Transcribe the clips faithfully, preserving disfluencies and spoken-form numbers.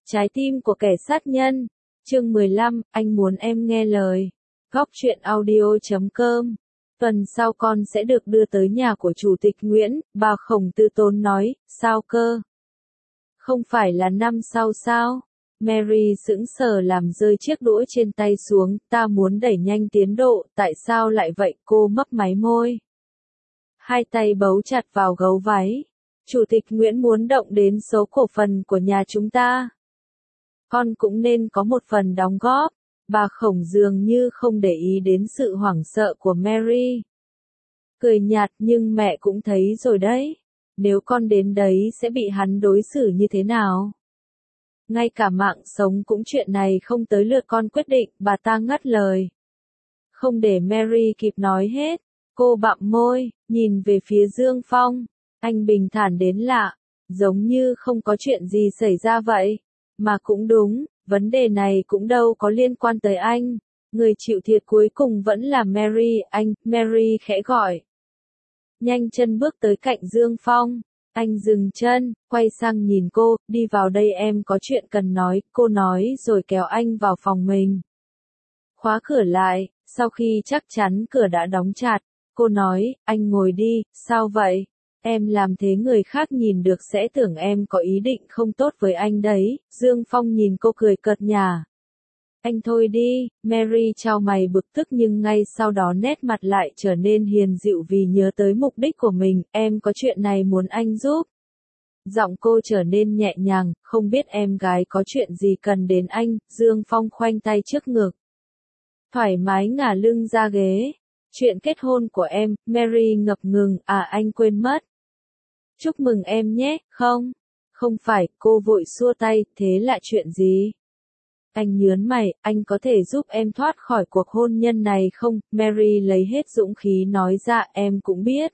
Trái tim của kẻ sát nhân. Chương mười lăm, anh muốn em nghe lời. Góc truyện audio chấm com. Tuần sau con sẽ được đưa tới nhà của Chủ tịch Nguyễn, bà Khổng Tư Tốn nói, sao cơ? Không phải là năm sau sao? Mary sững sờ làm rơi chiếc đũa trên tay xuống, ta muốn đẩy nhanh tiến độ, tại sao lại vậy? Cô mấp máy môi. Hai tay bấu chặt vào gấu váy. Chủ tịch Nguyễn muốn động đến số cổ phần của nhà chúng ta. Con cũng nên có một phần đóng góp. Bà Khổng dường như không để ý đến sự hoảng sợ của Mary. Cười nhạt, nhưng mẹ cũng thấy rồi đấy. Nếu con đến đấy sẽ bị hắn đối xử như thế nào? Ngay cả mạng sống cũng chuyện này không tới lượt con quyết định, bà ta ngắt lời. Không để Mary kịp nói hết, cô bặm môi, nhìn về phía Dương Phong. Anh bình thản đến lạ, giống như không có chuyện gì xảy ra vậy. Mà cũng đúng, vấn đề này cũng đâu có liên quan tới anh. Người chịu thiệt cuối cùng vẫn là Mary, anh, Mary khẽ gọi. Nhanh chân bước tới cạnh Dương Phong. Anh dừng chân, quay sang nhìn cô, đi vào đây em có chuyện cần nói, cô nói rồi kéo anh vào phòng mình. Khóa cửa lại, sau khi chắc chắn cửa đã đóng chặt, cô nói, anh ngồi đi, sao vậy? Em làm thế người khác nhìn được sẽ tưởng em có ý định không tốt với anh đấy. Dương Phong nhìn cô cười cợt nhả. Anh thôi đi, Mary chau mày bực tức nhưng ngay sau đó nét mặt lại trở nên hiền dịu vì nhớ tới mục đích của mình, em có chuyện này muốn anh giúp. Giọng cô trở nên nhẹ nhàng, không biết em gái có chuyện gì cần đến anh. Dương Phong khoanh tay trước ngực. Thoải mái ngả lưng ra ghế. Chuyện kết hôn của em, Mary ngập ngừng, à anh quên mất. Chúc mừng em nhé, không? Không phải, cô vội xua tay, thế là chuyện gì? Anh nhớn mày, anh có thể giúp em thoát khỏi cuộc hôn nhân này không? Mary lấy hết dũng khí nói ra, em cũng biết.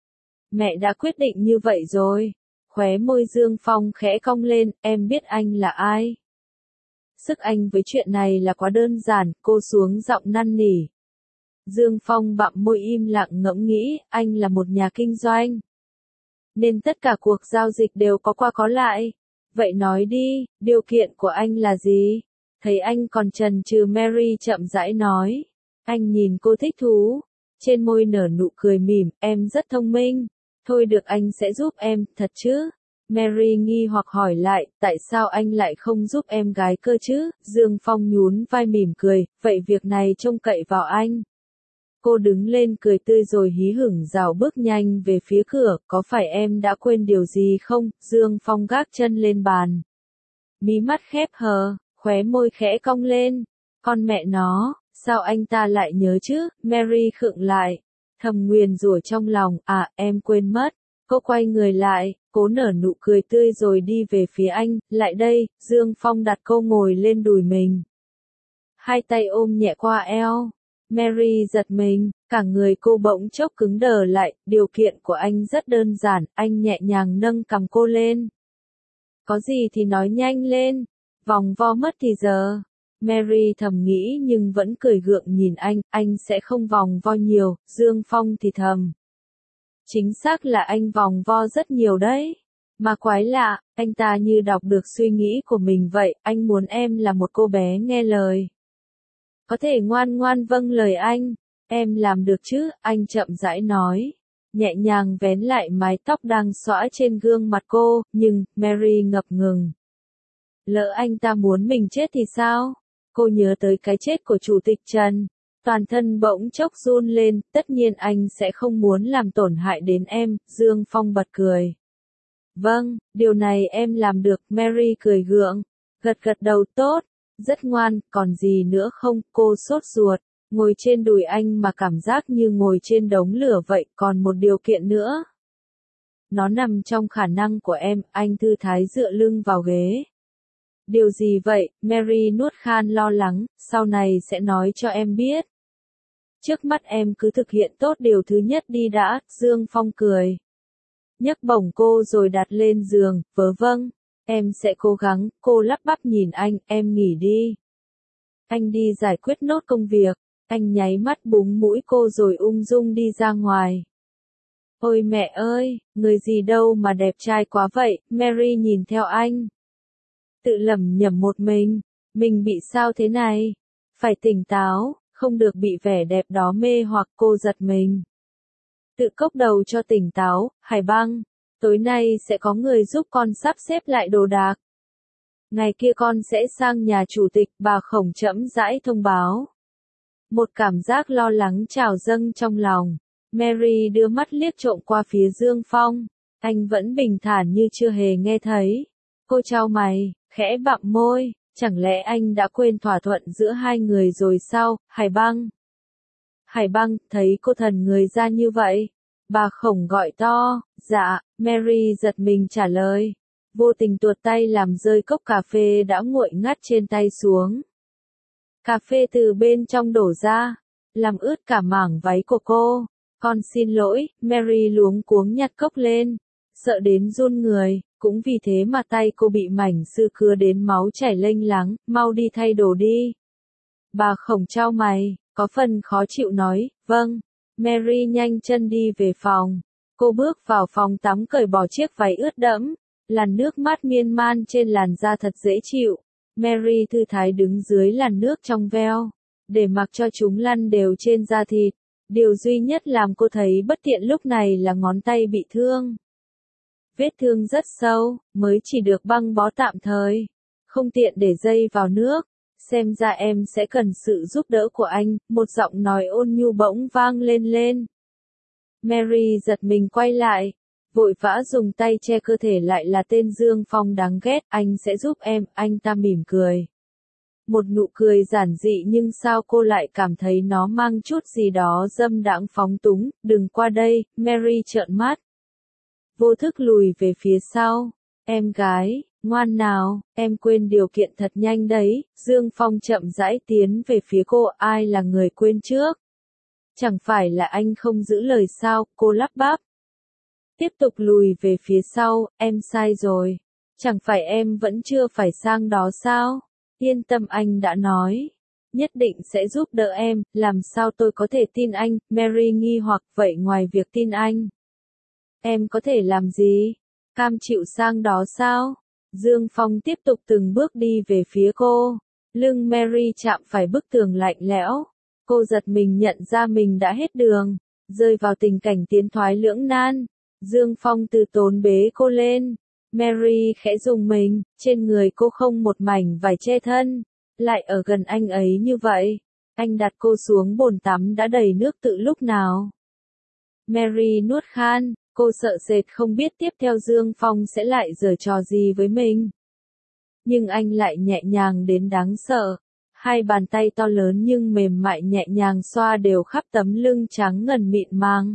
Mẹ đã quyết định như vậy rồi. Khóe môi Dương Phong khẽ cong lên, em biết anh là ai? Sức anh với chuyện này là quá đơn giản, cô xuống giọng năn nỉ. Dương Phong bặm môi im lặng ngẫm nghĩ, anh là một nhà kinh doanh. Nên tất cả cuộc giao dịch đều có qua có lại. Vậy nói đi, điều kiện của anh là gì? Thấy anh còn chần chừ Mary chậm rãi nói. Anh nhìn cô thích thú. Trên môi nở nụ cười mỉm, em rất thông minh. Thôi được anh sẽ giúp em, thật chứ? Mary nghi hoặc hỏi lại, tại sao anh lại không giúp em gái cơ chứ? Dương Phong nhún vai mỉm cười, vậy việc này trông cậy vào anh. Cô đứng lên cười tươi rồi hí hửng rảo bước nhanh về phía cửa, có phải em đã quên điều gì không? Dương Phong gác chân lên bàn. Mí mắt khép hờ, khóe môi khẽ cong lên. Con mẹ nó, sao anh ta lại nhớ chứ? Mary khựng lại. Thầm nguyền rủa trong lòng, à em quên mất. Cô quay người lại, cố nở nụ cười tươi rồi đi về phía anh, lại đây. Dương Phong đặt cô ngồi lên đùi mình. Hai tay ôm nhẹ qua eo. Mary giật mình, cả người cô bỗng chốc cứng đờ lại, điều kiện của anh rất đơn giản, anh nhẹ nhàng nâng cằm cô lên. Có gì thì nói nhanh lên, vòng vo mất thì giờ. Mary thầm nghĩ nhưng vẫn cười gượng nhìn anh, anh sẽ không vòng vo nhiều. Dương Phong thì thầm. Chính xác là anh vòng vo rất nhiều đấy. Mà quái lạ, anh ta như đọc được suy nghĩ của mình vậy, anh muốn em là một cô bé nghe lời. Có thể ngoan ngoan vâng lời anh, em làm được chứ, anh chậm rãi nói. Nhẹ nhàng vén lại mái tóc đang xõa trên gương mặt cô, nhưng, Mary ngập ngừng. Lỡ anh ta muốn mình chết thì sao? Cô nhớ tới cái chết của Chủ tịch Trần. Toàn thân bỗng chốc run lên, tất nhiên anh sẽ không muốn làm tổn hại đến em, Dương Phong bật cười. Vâng, điều này em làm được, Mary cười gượng. Gật gật đầu tốt. Rất ngoan, còn gì nữa không? Cô sốt ruột, ngồi trên đùi anh mà cảm giác như ngồi trên đống lửa vậy, còn một điều kiện nữa. Nó nằm trong khả năng của em, anh thư thái dựa lưng vào ghế. Điều gì vậy? Mary nuốt khan lo lắng, sau này sẽ nói cho em biết. Trước mắt em cứ thực hiện tốt điều thứ nhất đi đã, Dương Phong cười. Nhấc bổng cô rồi đặt lên giường, vớ vâng. Em sẽ cố gắng, cô lắp bắp nhìn anh, em nghỉ đi. Anh đi giải quyết nốt công việc, anh nháy mắt búng mũi cô rồi ung dung đi ra ngoài. Ôi mẹ ơi, người gì đâu mà đẹp trai quá vậy, Mary nhìn theo anh. Tự lẩm nhẩm một mình, mình bị sao thế này? Phải tỉnh táo, không được bị vẻ đẹp đó mê hoặc. Cô giật mình. Tự cốc đầu cho tỉnh táo. Hải Băng, tối nay sẽ có người giúp con sắp xếp lại đồ đạc. Ngày kia con sẽ sang nhà chủ tịch. Bà Khổng chậm rãi thông báo. Một cảm giác lo lắng trào dâng trong lòng. Mary đưa mắt liếc trộm qua phía Dương Phong. Anh vẫn bình thản như chưa hề nghe thấy. Cô chau mày, khẽ bặm môi. Chẳng lẽ anh đã quên thỏa thuận giữa hai người rồi sao? Hải Băng. Hải Băng, thấy cô thần người ra như vậy. Bà Khổng gọi to. Dạ. Mary giật mình trả lời. Vô tình tuột tay làm rơi cốc cà phê đã nguội ngắt trên tay xuống. Cà phê từ bên trong đổ ra, làm ướt cả mảng váy của cô. Con xin lỗi. Mary luống cuống nhặt cốc lên, sợ đến run người, cũng vì thế mà tay cô bị mảnh sưa cứa đến máu chảy lênh láng. Mau đi thay đồ đi. Bà Khổng chau mày, có phần khó chịu nói. Vâng. Mary nhanh chân đi về phòng. Cô bước vào phòng tắm cởi bỏ chiếc váy ướt đẫm, làn nước mát miên man trên làn da thật dễ chịu. Mary thư thái đứng dưới làn nước trong veo, để mặc cho chúng lăn đều trên da thịt. Điều duy nhất làm cô thấy bất tiện lúc này là ngón tay bị thương. Vết thương rất sâu, mới chỉ được băng bó tạm thời. Không tiện để dây vào nước. Xem ra em sẽ cần sự giúp đỡ của anh. Một giọng nói ôn nhu bỗng vang lên lên. Mary giật mình quay lại, vội vã dùng tay che cơ thể lại. Là tên Dương Phong đáng ghét. Anh sẽ giúp em. Anh ta mỉm cười. Một nụ cười giản dị nhưng sao cô lại cảm thấy nó mang chút gì đó dâm đãng phóng túng. Đừng qua đây. Mary trợn mắt, vô thức lùi về phía sau. Em gái, ngoan nào, em quên điều kiện thật nhanh đấy. Dương Phong chậm rãi tiến về phía cô. Ai là người quên trước? Chẳng phải là anh không giữ lời sao? Cô lắp bắp. Tiếp tục lùi về phía sau. Em sai rồi. Chẳng phải em vẫn chưa phải sang đó sao? Yên tâm, anh đã nói. Nhất định sẽ giúp đỡ em. Làm sao tôi có thể tin anh? Mary nghi hoặc. Vậy ngoài việc tin anh, em có thể làm gì? Cam chịu sang đó sao? Dương Phong tiếp tục từng bước đi về phía cô. Lưng Mary chạm phải bức tường lạnh lẽo. Cô giật mình nhận ra mình đã hết đường, rơi vào tình cảnh tiến thoái lưỡng nan. Dương Phong từ tốn bế cô lên. Mary khẽ rùng mình, trên người cô không một mảnh vải che thân, lại ở gần anh ấy như vậy. Anh đặt cô xuống bồn tắm đã đầy nước từ lúc nào. Mary nuốt khan, cô sợ sệt không biết tiếp theo Dương Phong sẽ lại giở trò gì với mình. Nhưng anh lại nhẹ nhàng đến đáng sợ. Hai bàn tay to lớn nhưng mềm mại nhẹ nhàng xoa đều khắp tấm lưng trắng ngần mịn màng.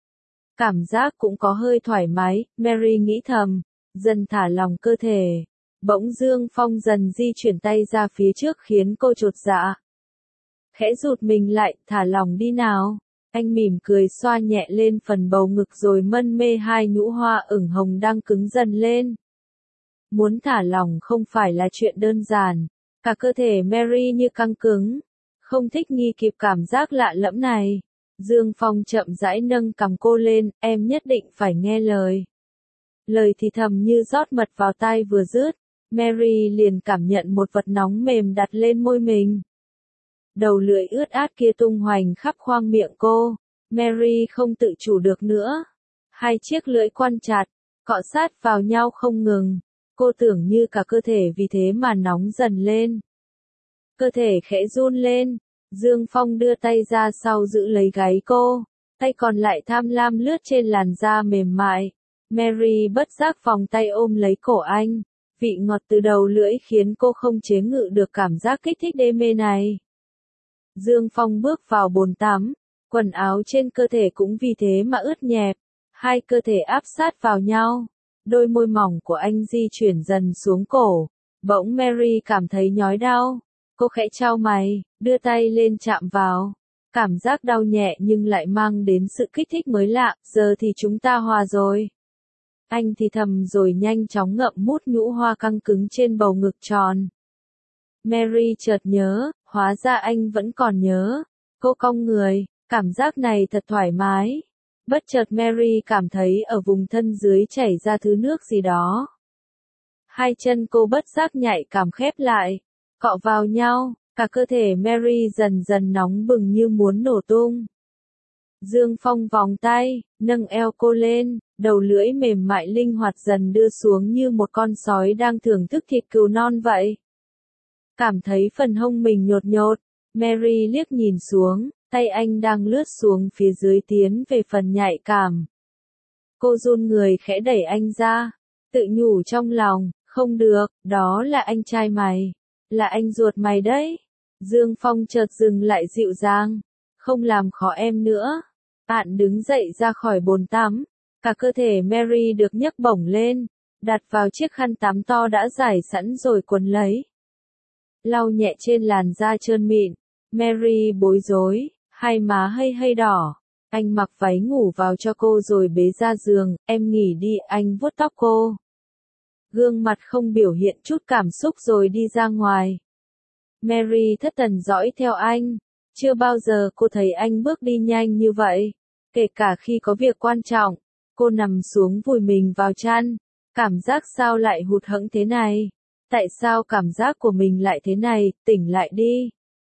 Cảm giác cũng có hơi thoải mái. Mary nghĩ thầm, dần thả lòng cơ thể. Bỗng Dương Phong dần di chuyển tay ra phía trước khiến cô chột dạ. Khẽ rụt mình lại. Thả lòng đi nào. Anh mỉm cười xoa nhẹ lên phần bầu ngực rồi mân mê hai nhũ hoa ửng hồng đang cứng dần lên. Muốn thả lỏng không phải là chuyện đơn giản. Cả cơ thể Mary như căng cứng, không thích nghi kịp cảm giác lạ lẫm này. Dương Phong chậm rãi nâng cằm cô lên. Em nhất định phải nghe lời. Lời thì thầm như rót mật vào tai vừa dứt, Mary liền cảm nhận một vật nóng mềm đặt lên môi mình. Đầu lưỡi ướt át kia tung hoành khắp khoang miệng cô. Mary không tự chủ được nữa. Hai chiếc lưỡi quan chặt, cọ sát vào nhau không ngừng. Cô tưởng như cả cơ thể vì thế mà nóng dần lên. Cơ thể khẽ run lên. Dương Phong đưa tay ra sau giữ lấy gáy cô. Tay còn lại tham lam lướt trên làn da mềm mại. Mary bất giác vòng tay ôm lấy cổ anh. Vị ngọt từ đầu lưỡi khiến cô không chế ngự được cảm giác kích thích đê mê này. Dương Phong bước vào bồn tắm. Quần áo trên cơ thể cũng vì thế mà ướt nhẹp. Hai cơ thể áp sát vào nhau. Đôi môi mỏng của anh di chuyển dần xuống cổ. Bỗng Mary cảm thấy nhói đau. Cô khẽ chau mày, đưa tay lên chạm vào. Cảm giác đau nhẹ nhưng lại mang đến sự kích thích mới lạ. Giờ thì chúng ta hòa rồi. Anh thì thầm rồi nhanh chóng ngậm mút nhũ hoa căng cứng trên bầu ngực tròn. Mary chợt nhớ, hóa ra anh vẫn còn nhớ. Cô cong người, cảm giác này thật thoải mái. Bất chợt Mary cảm thấy ở vùng thân dưới chảy ra thứ nước gì đó. Hai chân cô bất giác nhạy cảm khép lại, cọ vào nhau, cả cơ thể Mary dần dần nóng bừng như muốn nổ tung. Dương Phong vòng tay, nâng eo cô lên, đầu lưỡi mềm mại linh hoạt dần đưa xuống như một con sói đang thưởng thức thịt cừu non vậy. Cảm thấy phần hông mình nhột nhột, Mary liếc nhìn xuống, tay anh đang lướt xuống phía dưới tiến về phần nhạy cảm. Cô run người khẽ đẩy anh ra, tự nhủ trong lòng, không được, đó là anh trai mày, là anh ruột mày đấy. Dương Phong chợt dừng lại dịu dàng, không làm khó em nữa. Bạn đứng dậy ra khỏi bồn tắm, cả cơ thể Mary được nhấc bổng lên, đặt vào chiếc khăn tắm to đã giải sẵn rồi quấn lấy. Lau nhẹ trên làn da trơn mịn, Mary bối rối, hai má hơi hơi đỏ. Anh mặc váy ngủ vào cho cô rồi bế ra giường, em nghỉ đi, anh vuốt tóc cô. Gương mặt không biểu hiện chút cảm xúc rồi đi ra ngoài. Mary thất thần dõi theo anh, chưa bao giờ cô thấy anh bước đi nhanh như vậy. Kể cả khi có việc quan trọng, cô nằm xuống vùi mình vào chăn, cảm giác sao lại hụt hẫng thế này? Tại sao cảm giác của mình lại thế này, tỉnh lại đi.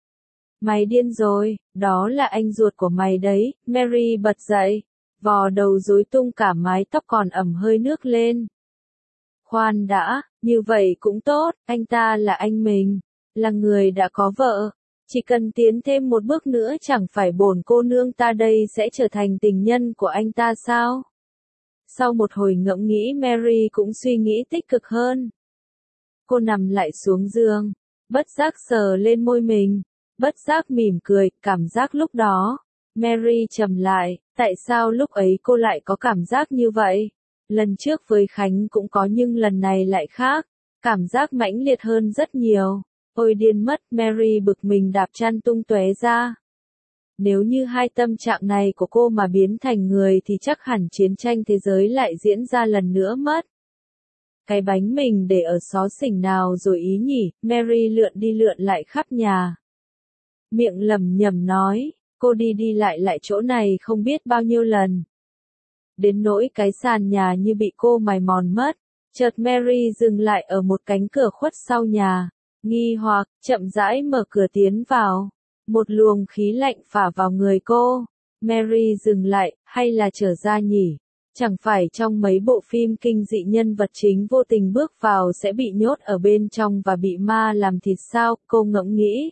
Mày điên rồi, đó là anh ruột của mày đấy, Mary bật dậy, vò đầu rối tung cả mái tóc còn ẩm hơi nước lên. Khoan đã, như vậy cũng tốt, anh ta là anh mình, là người đã có vợ, chỉ cần tiến thêm một bước nữa chẳng phải bổn cô nương ta đây sẽ trở thành tình nhân của anh ta sao? Sau một hồi ngẫm nghĩ Mary cũng suy nghĩ tích cực hơn. Cô nằm lại xuống giường, bất giác sờ lên môi mình, bất giác mỉm cười, cảm giác lúc đó. Mary trầm lại, tại sao lúc ấy cô lại có cảm giác như vậy? Lần trước với Khánh cũng có nhưng lần này lại khác, cảm giác mãnh liệt hơn rất nhiều. Ôi điên mất, Mary bực mình đạp chăn tung tóe ra. Nếu như hai tâm trạng này của cô mà biến thành người thì chắc hẳn chiến tranh thế giới lại diễn ra lần nữa mất. Cái bánh mình để ở xó xỉnh nào rồi ý nhỉ, Mary lượn đi lượn lại khắp nhà. Miệng lẩm nhẩm nói, cô đi đi lại lại chỗ này không biết bao nhiêu lần. Đến nỗi cái sàn nhà như bị cô mài mòn mất, chợt Mary dừng lại ở một cánh cửa khuất sau nhà, nghi hoặc, chậm rãi mở cửa tiến vào. Một luồng khí lạnh phả vào người cô. Mary dừng lại, hay là trở ra nhỉ? Chẳng phải trong mấy bộ phim kinh dị nhân vật chính vô tình bước vào sẽ bị nhốt ở bên trong và bị ma làm thịt sao? Cô ngẫm nghĩ.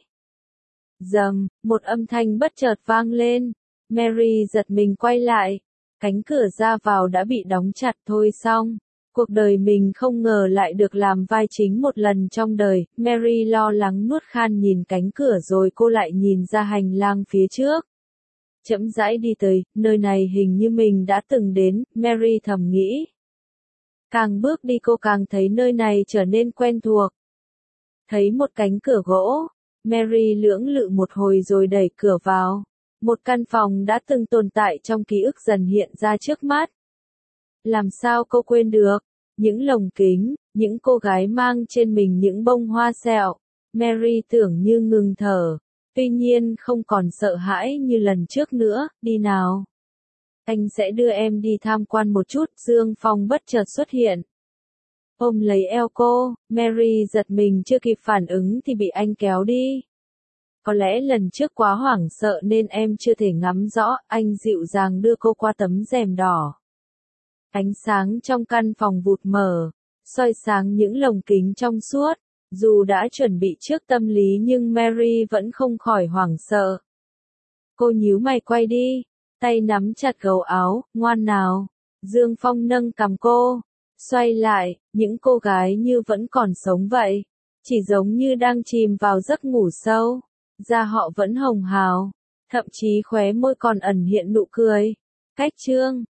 Dầm, một âm thanh bất chợt vang lên. Mary giật mình quay lại. Cánh cửa ra vào đã bị đóng chặt thôi xong. Cuộc đời mình không ngờ lại được làm vai chính một lần trong đời. Mary lo lắng nuốt khan nhìn cánh cửa rồi cô lại nhìn ra hành lang phía trước. Chậm rãi đi tới, nơi này hình như mình đã từng đến, Mary thầm nghĩ. Càng bước đi cô càng thấy nơi này trở nên quen thuộc. Thấy một cánh cửa gỗ, Mary lưỡng lự một hồi rồi đẩy cửa vào. Một căn phòng đã từng tồn tại trong ký ức dần hiện ra trước mắt. Làm sao cô quên được? Những lồng kính, những cô gái mang trên mình những bông hoa sẹo. Mary tưởng như ngừng thở. Tuy nhiên không còn sợ hãi như lần trước nữa, đi nào. Anh sẽ đưa em đi tham quan một chút, Dương Phong bất chợt xuất hiện. Ôm lấy eo cô, Mary giật mình chưa kịp phản ứng thì bị anh kéo đi. Có lẽ lần trước quá hoảng sợ nên em chưa thể ngắm rõ, anh dịu dàng đưa cô qua tấm rèm đỏ. Ánh sáng trong căn phòng vụt mở, soi sáng những lồng kính trong suốt. Dù đã chuẩn bị trước tâm lý nhưng Mary vẫn không khỏi hoảng sợ. Cô nhíu mày quay đi, tay nắm chặt gấu áo, ngoan nào. Dương Phong nâng cằm cô, xoay lại, những cô gái như vẫn còn sống vậy. Chỉ giống như đang chìm vào giấc ngủ sâu. Da họ vẫn hồng hào, thậm chí khóe môi còn ẩn hiện nụ cười. Cách chương